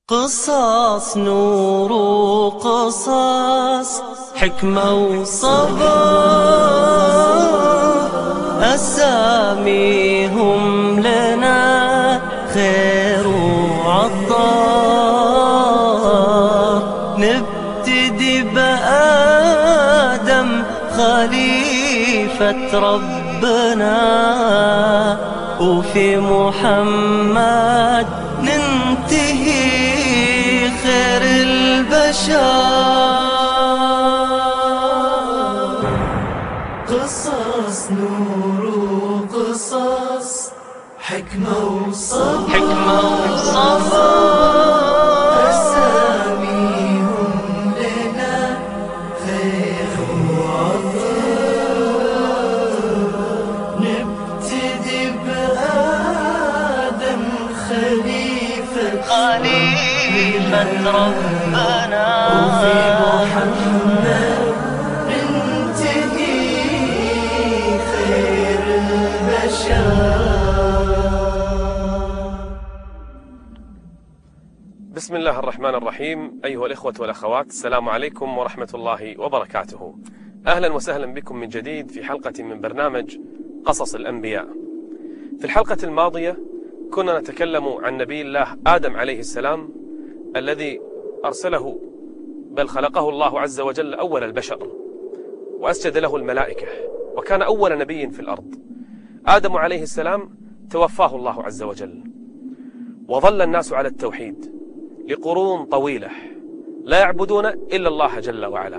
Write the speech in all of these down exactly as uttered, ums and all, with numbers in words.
قصص نور وقصص حكمة وصبر، أساميهم لنا خير وعطار. نبتدي بآدم خليفة ربنا، وفي محمد ننتهي خير البشر. قصص نور وقصص حكمة وصبر، حكمة وصبر، أساميهم لنا خير وعطاء. نبتدي بآدم خليفة خليفة ربنا، وفي محمد ننتهي خير البشر. بسم الله الرحمن الرحيم. أيها الإخوة والأخوات، السلام عليكم ورحمة الله وبركاته. أهلا وسهلا بكم من جديد في حلقة من برنامج قصص الأنبياء. في الحلقة الماضية كنا نتكلم عن نبي الله آدم عليه السلام، الذي أرسله بل خلقه الله عز وجل أول البشر، وأسجد له الملائكة، وكان أول نبي في الأرض. آدم عليه السلام توفاه الله عز وجل، وظل الناس على التوحيد لقرون طويلة لا يعبدون إلا الله جل وعلا.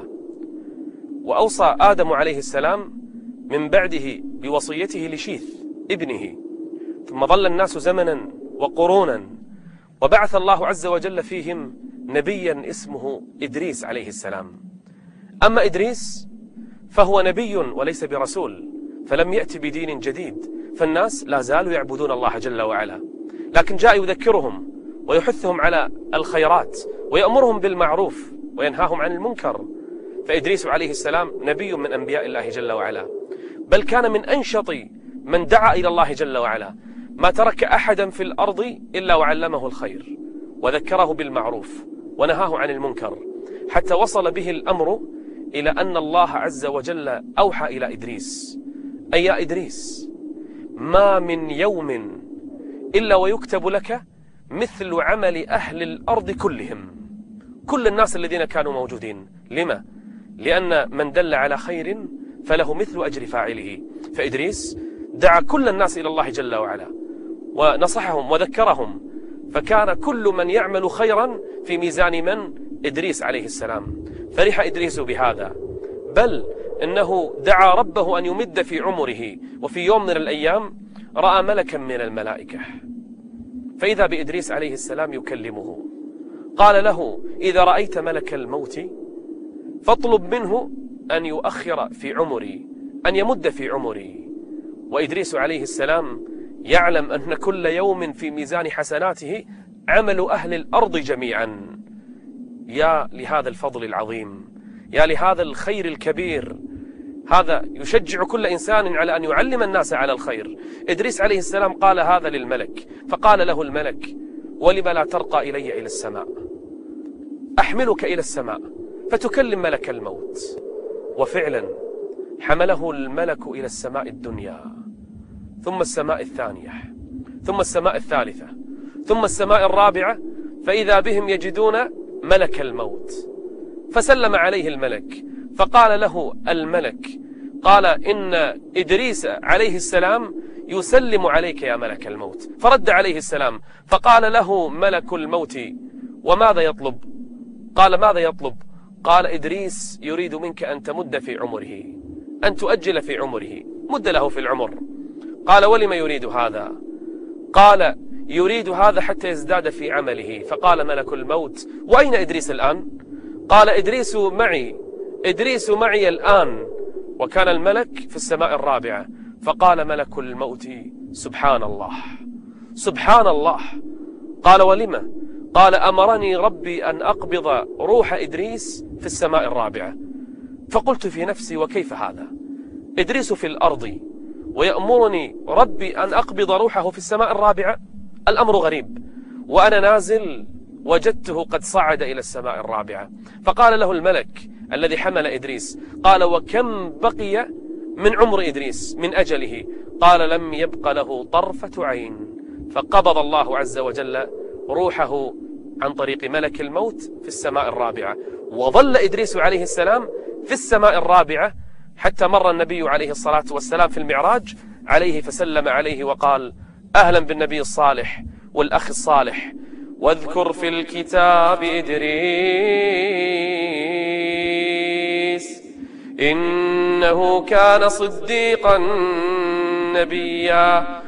وأوصى آدم عليه السلام من بعده بوصيته لشيث ابنه، ثم ظل الناس زمنا وقرونا، وبعث الله عز وجل فيهم نبيا اسمه إدريس عليه السلام. أما إدريس فهو نبي وليس برسول، فلم يأتي بدين جديد، فالناس لا زالوا يعبدون الله جل وعلا، لكن جاء يذكرهم ويحثهم على الخيرات ويأمرهم بالمعروف وينهاهم عن المنكر. فإدريس عليه السلام نبي من أنبياء الله جل وعلا، بل كان من أنشط من دعا إلى الله جل وعلا. ما ترك أحدا في الأرض إلا وعلمه الخير وذكره بالمعروف ونهاه عن المنكر، حتى وصل به الأمر إلى أن الله عز وجل أوحى إلى إدريس: أي يا إدريس، ما من يوم إلا ويكتب لك مثل عمل أهل الأرض كلهم، كل الناس الذين كانوا موجودين. لما؟ لأن من دل على خير فله مثل أجر فاعله. فإدريس دعا كل الناس إلى الله جل وعلا ونصحهم وذكرهم، فكان كل من يعمل خيرا في ميزان من؟ إدريس عليه السلام. فرح إدريس بهذا، بل إنه دعا ربه أن يمد في عمره، وفي يوم من الأيام رأى ملكا من الملائكة، فإذا بإدريس عليه السلام يكلمه. قال له: إذا رأيت ملك الموت فاطلب منه أن يؤخر في عمري، أن يمد في عمري. وإدريس عليه السلام يعلم أن كل يوم في ميزان حسناته عمل أهل الأرض جميعا. يا لهذا الفضل العظيم، يا لهذا الخير الكبير. هذا يشجع كل إنسان على أن يعلم الناس على الخير. إدريس عليه السلام قال هذا للملك، فقال له الملك: ولم لا ترقى إلي إلى السماء؟ أحملك إلى السماء فتكلم ملك الموت. وفعلا حمله الملك إلى السماء الدنيا، ثم السماء الثانية، ثم السماء الثالثة، ثم السماء الرابعة، فإذا بهم يجدون ملك الموت. فسلم عليه الملك، فقال له الملك: قال إن إدريس عليه السلام يسلم عليك يا ملك الموت. فرد عليه السلام، فقال له ملك الموت: وماذا يطلب؟ قال: ماذا يطلب؟ قال: إدريس يريد منك أن تمد في عمره، أن تؤجل في عمره، مد له في العمر. قال: ولم يريد هذا؟ قال: يريد هذا حتى يزداد في عمله. فقال ملك الموت: وأين إدريس الآن؟ قال: إدريس معي، إدريس معي الآن. وكان الملك في السماء الرابعة. فقال ملك الموت: سبحان الله، سبحان الله. قال: ولم؟ قال: أمرني ربي أن أقبض روح إدريس في السماء الرابعة. فقلت في نفسي: وكيف هذا؟ إدريس في الأرض ويأمرني ربي أن أقبض روحه في السماء الرابعة؟ الأمر غريب. وأنا نازل وجدته قد صعد إلى السماء الرابعة. فقال له الملك الذي حمل إدريس، قال: وكم بقي من عمر إدريس من أجله؟ قال: لم يبق له طرفة عين. فقبض الله عز وجل روحه عن طريق ملك الموت في السماء الرابعة، وظل إدريس عليه السلام في السماء الرابعة حتى مر النبي عليه الصلاة والسلام في المعراج عليه فسلم عليه وقال: أهلا بالنبي الصالح والأخ الصالح، واذكر في الكتاب إدريس إنه كان صديقا نبيا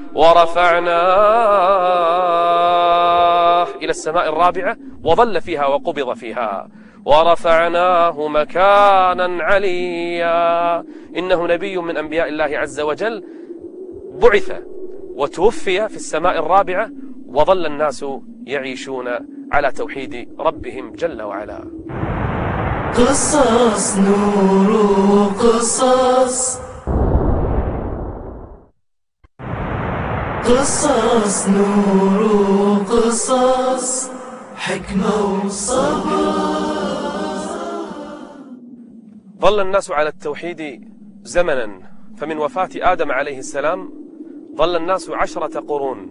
ورفعناه إلى السماء الرابعة وظل فيها وقبض فيها، ورفعناه مكانا عليا. إنه نبي من أنبياء الله عز وجل بعث وتوفي في السماء الرابعة، وظل الناس يعيشون على توحيد ربهم جل وعلا. قصص نور قصص، قصص نور قصص، حكمة وصبر. ظل الناس على التوحيد زمنا، فمن وفاة آدم عليه السلام ظل الناس عشرة قرون.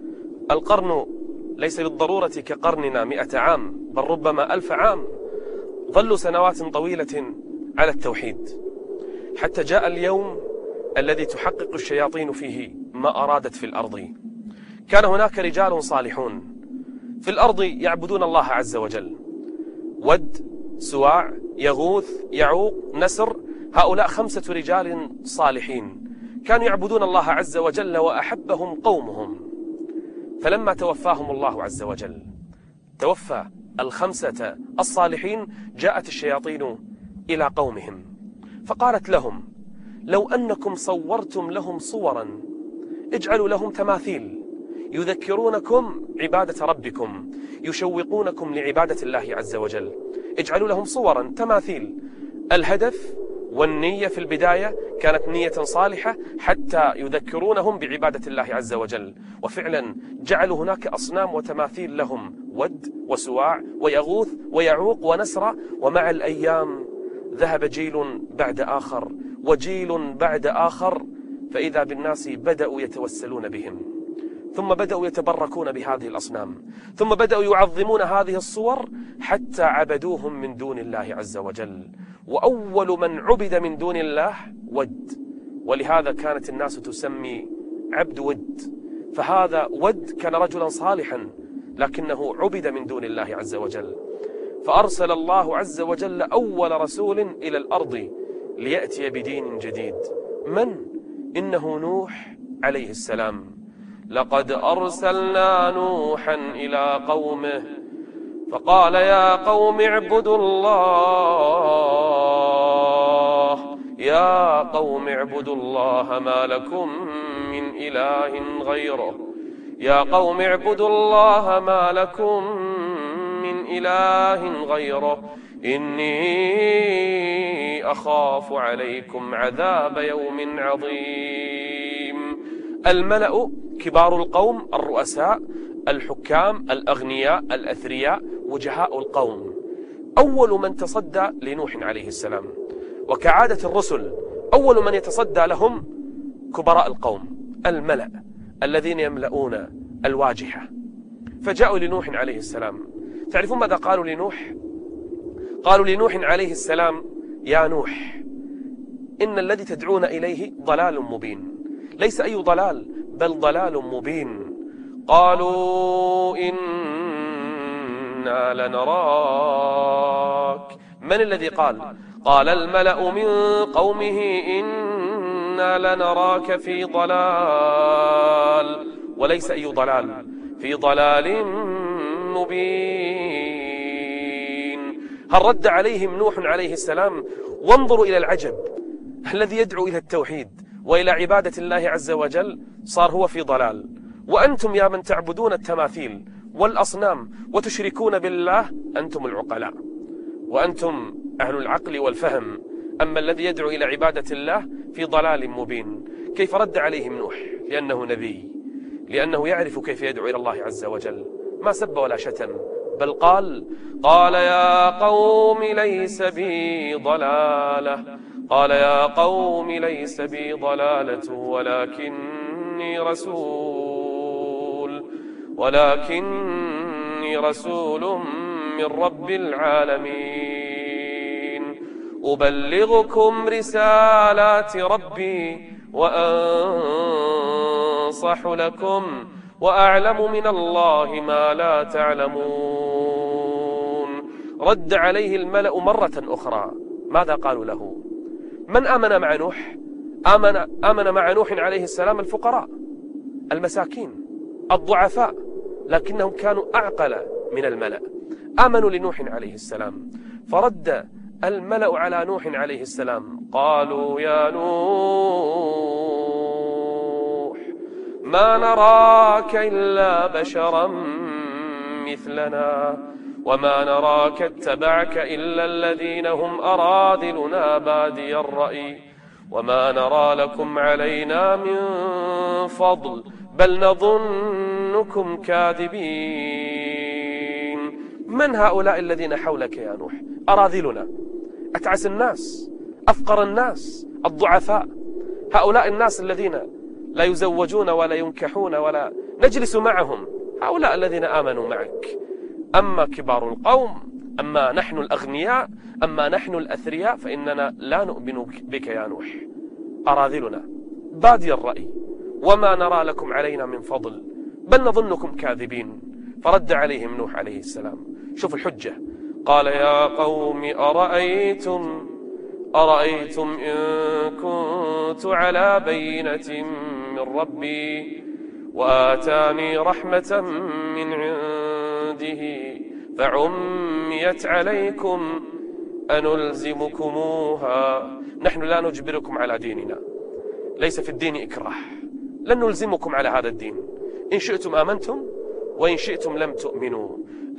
القرن ليس بالضرورة كقرننا مئة عام، بل ربما ألف عام. ظلوا سنوات طويلة على التوحيد، حتى جاء اليوم الذي تحقق الشياطين فيه ما أرادت في الأرض. كان هناك رجال صالحون في الأرض يعبدون الله عز وجل: ود، سواع، يغوث، يعوق، نسر. هؤلاء خمسة رجال صالحين كانوا يعبدون الله عز وجل وأحبهم قومهم. فلما توفاهم الله عز وجل، توفى الخمسة الصالحين، جاءت الشياطين إلى قومهم فقالت لهم: لو أنكم صورتم لهم صورا، اجعلوا لهم تماثيل يذكرونكم عبادة ربكم، يشوقونكم لعبادة الله عز وجل. اجعلوا لهم صورا تماثيل. الهدف والنية في البداية كانت نية صالحة حتى يذكرونهم بعبادة الله عز وجل، وفعلا جعلوا هناك أصنام وتماثيل لهم: ود وسواع ويغوث ويعوق ونسر. ومع الأيام ذهب جيل بعد آخر وجيل بعد آخر، فإذا بالناس بدأوا يتوسلون بهم، ثم بدأوا يتبركون بهذه الأصنام، ثم بدأوا يعظمون هذه الصور حتى عبدوهم من دون الله عز وجل. وأول من عبد من دون الله ود، ولهذا كانت الناس تسمي عبد ود. فهذا ود كان رجلا صالحا لكنه عبد من دون الله عز وجل، فأرسل الله عز وجل أول رسول إلى الأرض ليأتي بدين جديد. من؟ إنه نوح عليه السلام. لقد أرسلنا نوحا إلى قومه فقال: يا قوم اعبدوا الله، يا قوم اعبدوا الله ما لكم من إله غيره، يا قوم اعبدوا الله ما لكم من إله غيره، إني أخاف عليكم عذاب يوم عظيم. الملأ كبار القوم، الرؤساء، الحكام، الأغنياء، الأثرياء، وجهاء القوم، أول من تصدى لنوح عليه السلام. وكعادة الرسل أول من يتصدى لهم كبراء القوم، الملأ الذين يملؤون الواجهة. فجاءوا لنوح عليه السلام. تعرفون ماذا قالوا لنوح؟ قالوا لنوح عليه السلام: يا نوح، إن الذي تدعون إليه ضلال مبين. ليس أي ضلال، بل ضلال مبين. قالوا إنا لنراك. من الذي قال؟ قال الملأ من قومه: إنا لنراك في ضلال. وليس أي ضلال، في ضلال مبين. هل رد عليهم نوح عليه السلام؟ وانظروا إلى العجب، الذي يدعو إلى التوحيد وإلى عبادة الله عز وجل صار هو في ضلال. وأنتم يا من تعبدون التماثيل والأصنام وتشركون بالله، أنتم العقلاء وأنتم أهل العقل والفهم. أما الذي يدعو إلى عبادة الله في ضلال مبين. كيف رد عليهم نوح؟ لأنه نبي، لأنه يعرف كيف يدعو إلى الله عز وجل. ما سب ولا شتم، بل قال قال يا قوم ليس بي ضلالة قال يا قوم ليس بي ضلالة ولكني رسول ولكني رسول من رب العالمين أبلغكم رسالات ربي وأنصح لكم وأعلم من الله ما لا تعلمون. رد عليه الملأ مرة أخرى. ماذا قالوا له؟ من آمن مع نوح؟ آمن, آمن مع نوح عليه السلام الفقراء المساكين الضعفاء، لكنهم كانوا أعقل من الملأ. آمنوا لنوح عليه السلام، فرد الملأ على نوح عليه السلام قالوا يا نوح ما نراك إلا بشرا مثلنا وما نراك اتبعك إلا الذين هم أراذلنا بادي الرأي وما نرى لكم علينا من فضل بل نظنكم كاذبين. من هؤلاء الذين حولك يا نوح؟ أراذلنا، أتعس الناس، أفقر الناس، الضعفاء، هؤلاء الناس الذين لا يزوجون ولا ينكحون ولا نجلس معهم، هؤلاء الذين آمنوا معك. أما كبار القوم، أما نحن الأغنياء، أما نحن الأثرياء فإننا لا نؤمن بك يا نوح. أراذلنا بادي الرأي وما نرى لكم علينا من فضل بل نظنكم كاذبين. فرد عليهم نوح عليه السلام. شوف الحجة. قال يا قوم أرأيتم أرأيتم إن كنت على بينة من ربي وآتاني رحمة من عنده فعميت عليكم أنلزمكموها. نحن لا نجبركم على ديننا، ليس في الدين إكراه، لن نلزمكم على هذا الدين، إن شئتم آمنتم وإن شئتم لم تؤمنوا.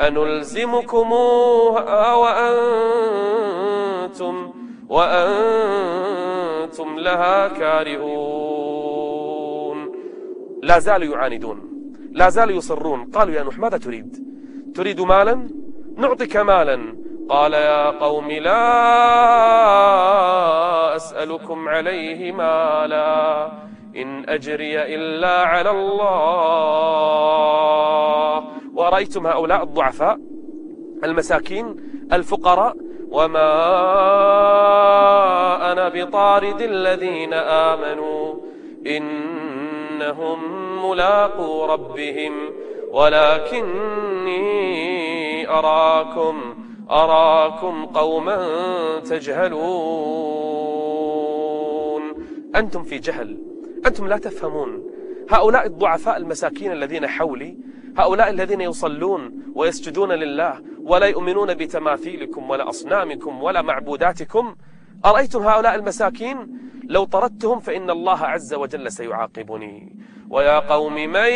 أنلزمكموها وأنتم وأنتم لها كارهون. لا زالوا يعاندون، لا زالوا يصرون. قالوا يا نوح ماذا تريد؟ تريد مالا؟ نعطيك مالا. قال يا قوم لا أسألكم عليه مالا إن أجري إلا على الله. ورأيتم هؤلاء الضعفاء المساكين الفقراء، وما أنا بطارد الذين آمنوا إنهم ملاقو ربهم ولكني أراكم أراكم قوما تجهلون. أنتم في جهل، أنتم لا تفهمون. هؤلاء الضعفاء المساكين الذين حولي، هؤلاء الذين يصلون ويسجدون لله ولا يؤمنون بتماثيلكم ولا أصنامكم ولا معبوداتكم، أرأيتم هؤلاء المساكين لو طردتهم فإن الله عز وجل سيعاقبني. ويا قوم من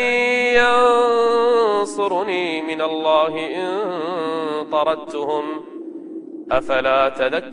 ينصرني من الله إن طردتهم أفلا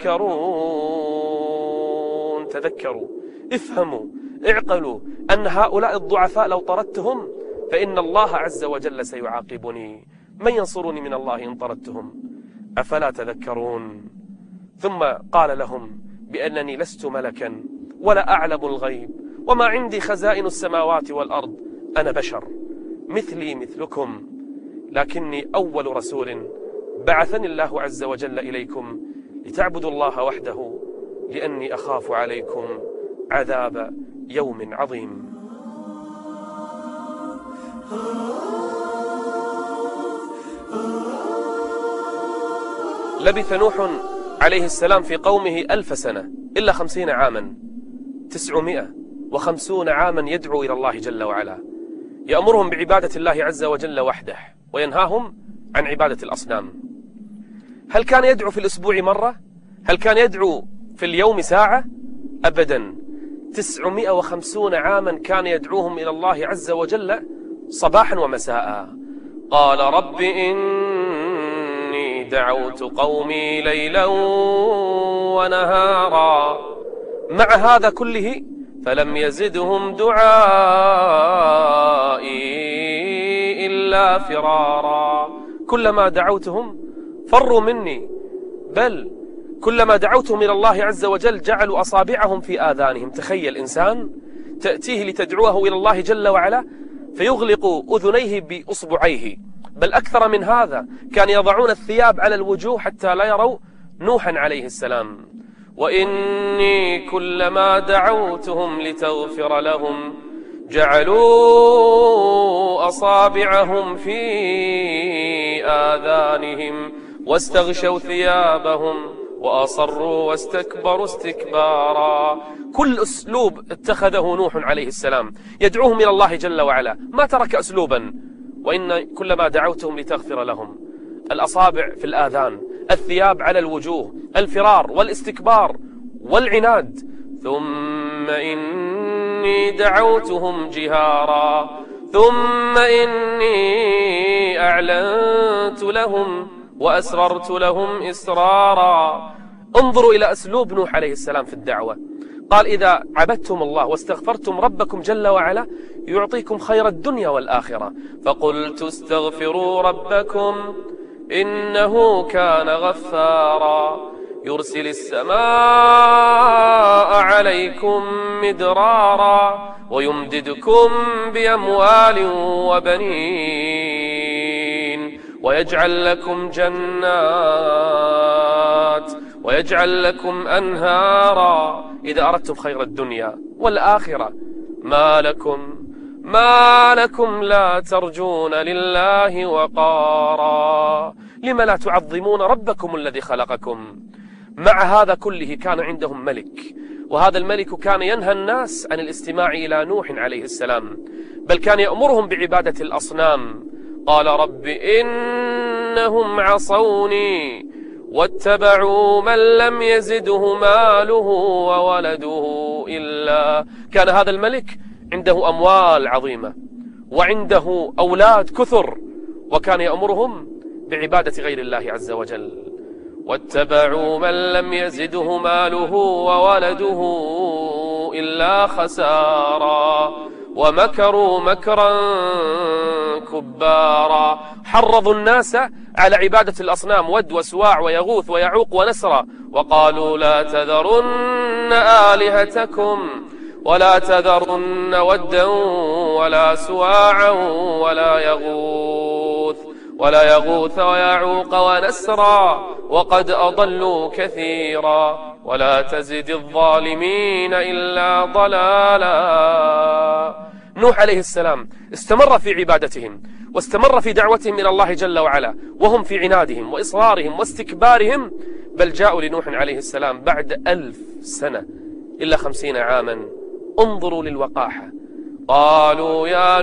تذكرون. تذكروا، افهموا، اعقلوا أن هؤلاء الضعفاء لو طردتهم فإن الله عز وجل سيعاقبني. من ينصرني من الله إن طردتهم أفلا تذكرون. ثم قال لهم بأنني لست ملكا ولا أعلم الغيب وما عندي خزائن السماوات والأرض، أنا بشر مثلي مثلكم، لكني أول رسول بعثني الله عز وجل إليكم لتعبدوا الله وحده لأني أخاف عليكم عذاب يوم عظيم. لبث نوح عليه السلام في قومه ألف سنة إلا خمسين عاما، تسعمائة وخمسون عاما يدعو إلى الله جل وعلا، يأمرهم بعبادة الله عز وجل وحده وينهاهم عن عبادة الأصنام. هل كان يدعو في الأسبوع مرة؟ هل كان يدعو في اليوم ساعة؟ أبدا. تسعمائة وخمسون عاما كان يدعوهم إلى الله عز وجل صباحا ومساء. قال رب إني دعوت قومي ليلا ونهارا. مع هذا كله فلم يزدهم دعائي إلا فرارا. كلما دعوتهم فروا مني، بل كلما دعوتهم إلى الله عز وجل جعلوا أصابعهم في آذانهم. تخيل إنسان تأتيه لتدعوه إلى الله جل وعلا فيغلق أذنيه بأصبعيه، بل أكثر من هذا، كان يضعون الثياب على الوجوه حتى لا يروا نوحا عليه السلام. وإني كلما دعوتهم لتغفر لهم جعلوا أصابعهم في آذانهم واستغشوا ثيابهم وأصروا واستكبروا استكبارا. كل أسلوب اتخذه نوح عليه السلام يدعوهم إلى الله جل وعلا، ما ترك أسلوبا. وإن كلما دعوتهم لتغفر لهم، الأصابع في الآذان، الثياب على الوجوه، الفرار والاستكبار والعناد. ثم إني دعوتهم جهارا ثم إني أعلنت لهم وأسررت لهم إسرارا. انظروا إلى أسلوب نوح عليه السلام في الدعوة. قال إذا عبدتم الله واستغفرتم ربكم جل وعلا يعطيكم خير الدنيا والآخرة. فقلت استغفروا ربكم إنه كان غفارا يرسل السماء عليكم مدرارا ويمددكم بأموال وبنين ويجعل لكم جنات ويجعل لكم أنهارا إذا أردتم خير الدنيا والآخرة. ما لكم ما لكم لا ترجون لله وقارا لم لا تعظمون ربكم الذي خلقكم. مع هذا كله كان عندهم ملك، وهذا الملك كان ينهى الناس عن الاستماع إلى نوح عليه السلام، بل كان يأمرهم بعبادة الأصنام. قال رب إنهم عصوني واتبعوا من لم يزده ماله وولده إلا. كان هذا الملك عنده أموال عظيمة وعنده أولاد كثر، وكان يأمرهم بعبادة غير الله عز وجل. واتبعوا من لم يزده ماله وولده إلا خسارا ومكروا مكرا كبارا. حرضوا الناس على عبادة الأصنام، ود وسواع ويغوث ويعوق ونسرا، وقالوا لا تذرن آلهتكم ولا تذرن ودا ولا سواعا ولا يغوث ولا يغوث ويعوق ونسرا وقد أضلوا كثيرا ولا تزد الظالمين إلا ضلالا. نوح عليه السلام استمر في عبادتهم واستمر في دعوتهم إلى الله جل وعلا وهم في عنادهم وإصرارهم واستكبارهم، بل جاءوا لنوح عليه السلام بعد ألف سنة إلا خمسين عاما. انظروا للوقاحة. قالوا يا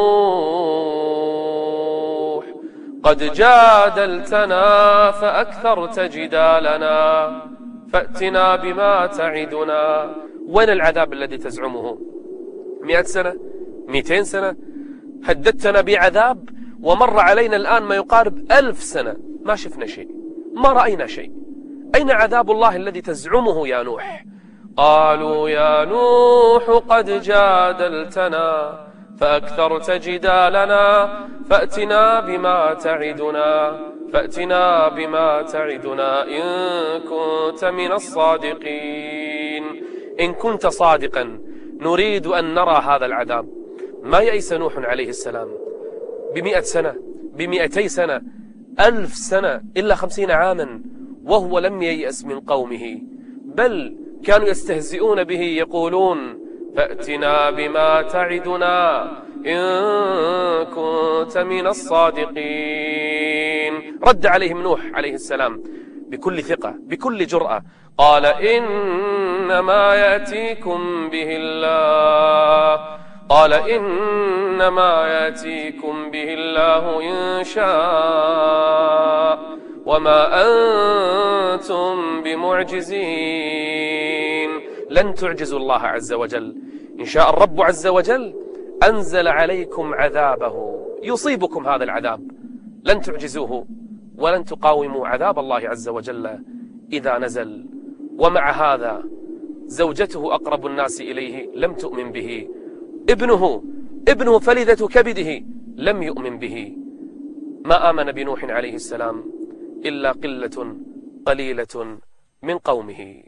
نوح قد جادلتنا فأكثرت جدالنا فأتنا بما تعدنا. وين العذاب الذي تزعمه؟ مئة سنة، مئتين سنة، هددتنا بعذاب، ومر علينا الآن ما يقارب ألف سنة ما شفنا شيء، ما رأينا شيء. أين عذاب الله الذي تزعمه يا نوح؟ قالوا يا نوح قد جادلتنا فأكثرت جدالنا فأتنا بما تعدنا فأتنا بما تعدنا إن كنت من الصادقين. إن كنت صادقا نريد أن نرى هذا العذاب. ما يئس نوح عليه السلام بمئة سنة، بمئتي سنة، ألف سنة إلا خمسين عاما، وهو لم ييأس من قومه، بل كانوا يستهزئون به يقولون فأتنا بما تعدنا إن كنت من الصادقين. رد عليهم نوح عليه السلام بكل ثقة بكل جرأة، قال إنما يأتيكم به الله قال إنما يأتيكم به الله إن شاء وما أنتم بمعجزين. لن تعجزوا الله عز وجل. إن شاء الرب عز وجل أنزل عليكم عذابه يصيبكم هذا العذاب، لن تعجزوه ولن تقاوموا عذاب الله عز وجل إذا نزل. ومع هذا زوجته أقرب الناس إليه لم تؤمن به، ابنه ابنه فلذة كبده لم يؤمن به. ما آمن بنوح عليه السلام إلا قلة قليلة من قومه.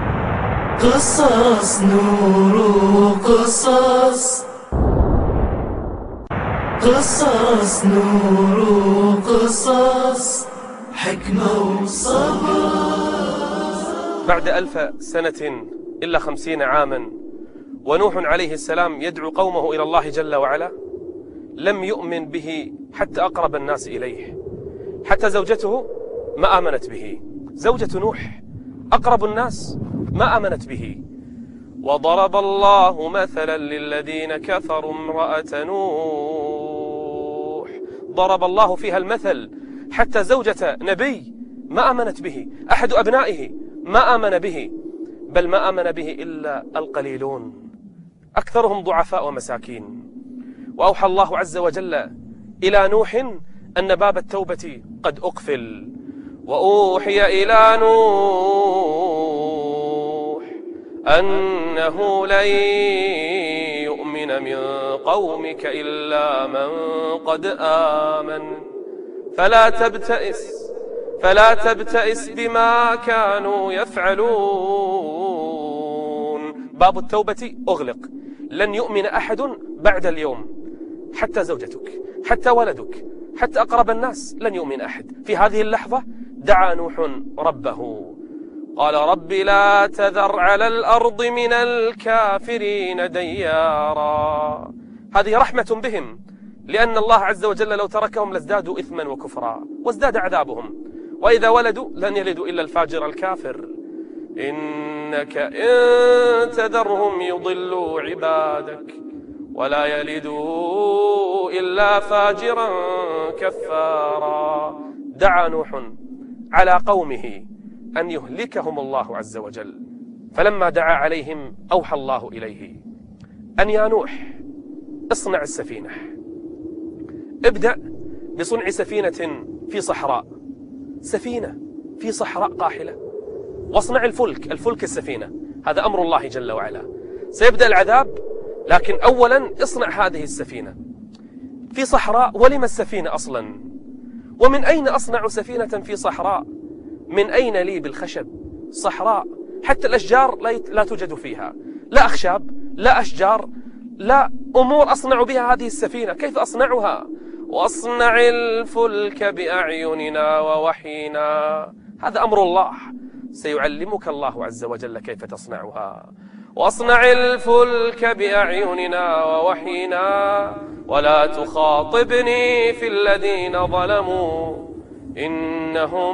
قصص نور قصص، قصص نور قصص، حكمة وصبر. بعد ألف سنة إلا خمسين عاما ونوح عليه السلام يدعو قومه إلى الله جل وعلا، لم يؤمن به حتى أقرب الناس إليه، حتى زوجته ما آمنت به. زوجة نوح أقرب الناس ما آمنت به. وضرب الله مثلا للذين كفروا امرأة نوح، ضرب الله فيها المثل، حتى زوجة نبي ما آمنت به، أحد أبنائه ما آمن به، بل ما آمن به إلا القليلون، أكثرهم ضعفاء ومساكين. وأوحى الله عز وجل إلى نوح أن باب التوبة قد أقفل. وأوحي إلى نوح أنه لن يؤمن من قومك إلا من قد آمن فلا تبتئس فلا تبتئس بما كانوا يفعلون. باب التوبة أغلق، لن يؤمن أحد بعد اليوم، حتى زوجتك، حتى ولدك، حتى أقرب الناس، لن يؤمن أحد. في هذه اللحظة دعا نوح ربه، قال رب لا تذر على الأرض من الكافرين ديارا. هذه رحمة بهم، لأن الله عز وجل لو تركهم لازدادوا إثما وكفرا وازداد عذابهم، وإذا ولدوا لن يلدوا إلا الفاجر الكافر. إنك إن تذرهم يضلوا عبادك ولا يلدوا إلا فاجرا كفارا. دعا نوح على قومه أن يهلكهم الله عز وجل، فلما دعا عليهم أوحى الله إليه أن يا نوح اصنع السفينة، ابدأ بصنع سفينة في صحراء، سفينة في صحراء قاحلة، واصنع الفلك، الفلك السفينة، هذا أمر الله جل وعلا. سيبدأ العذاب، لكن أولا اصنع هذه السفينة في صحراء. ولم السفينة أصلا؟ ومن أين أصنع سفينة في صحراء؟ من أين لي بالخشب؟ صحراء، حتى الأشجار لا توجد فيها، لا أخشاب، لا أشجار، لا أمور أصنع بها هذه السفينة. كيف أصنعها؟ وأصنع الفلك بأعيننا ووحينا، هذا أمر الله، سيعلمك الله عز وجل كيف تصنعها. وأصنع الفلك بأعيننا ووحينا ولا تخاطبني في الذين ظلموا إنهم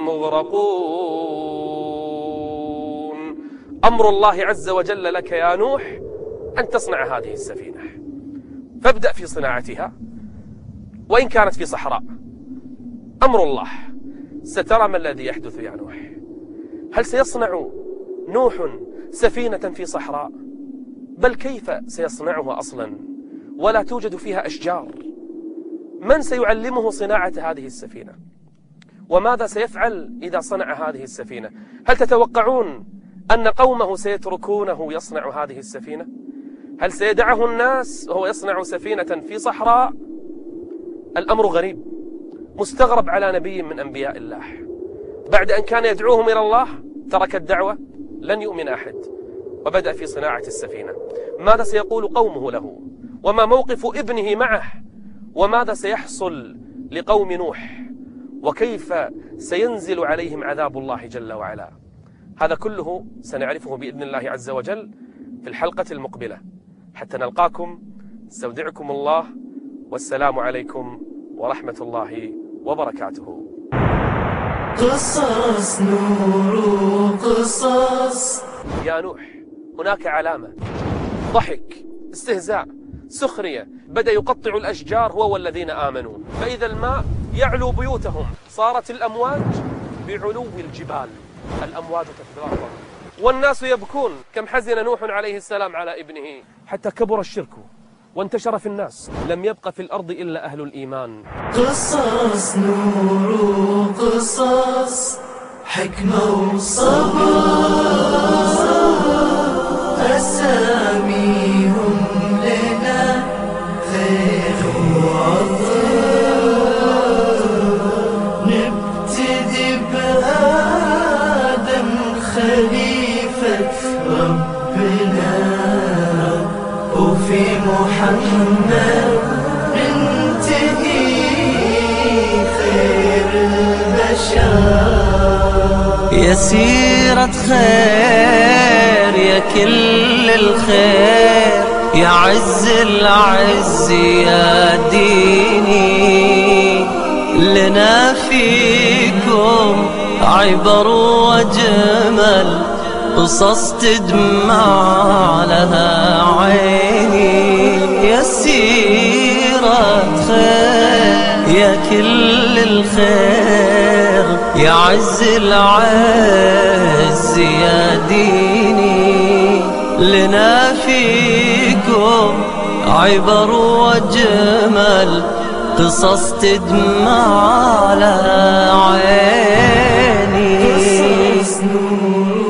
مغرقون. أمر الله عز وجل لك يا نوح أن تصنع هذه السفينة، فابدأ في صناعتها وإن كانت في صحراء. أمر الله، سترى ما الذي يحدث يا نوح. هل سيصنع نوح سفينة في صحراء؟ بل كيف سيصنعها أصلا ولا توجد فيها أشجار؟ من سيعلمه صناعة هذه السفينة؟ وماذا سيفعل إذا صنع هذه السفينة؟ هل تتوقعون أن قومه سيتركونه يصنع هذه السفينة؟ هل سيدعه الناس وهو يصنع سفينة في صحراء؟ الأمر غريب، مستغرب على نبي من أنبياء الله. بعد أن كان يدعوهم إلى الله ترك الدعوة، لن يؤمن أحد، وبدأ في صناعة السفينة. ماذا سيقول قومه له؟ وما موقف ابنه معه؟ وماذا سيحصل لقوم نوح؟ وكيف سينزل عليهم عذاب الله جل وعلا؟ هذا كله سنعرفه بإذن الله عز وجل في الحلقة المقبلة. حتى نلقاكم، استودعكم الله، والسلام عليكم ورحمة الله وبركاته. قصص نور قصص. يا نوح هناك علامة، ضحك، استهزاء، سخرية، بدأ يقطع الأشجار هو والذين آمنوا، فإذا الماء يعلو بيوتهم، صارت الأمواج بعلو الجبال، الأمواج تتلاطم والناس يبكون. كم حزن نوح عليه السلام على ابنه، حتى كبر الشرك وانتشر في الناس، لم يبق في الأرض إلا أهل الإيمان. قصص نور قصص، حكمة وصبر، أساميهم لنا خير وعطر. يا سيرة خير يا كل الخير، يا عز العز يا ديني، لنا فيكم عبر وجمل، قصص تدمع لها عيني. يا سيرة خير يا كل الخير، يا عز العز يا ديني، لنا فيكم عبر وجمل، قصص تدمع لها عيني. قصص نور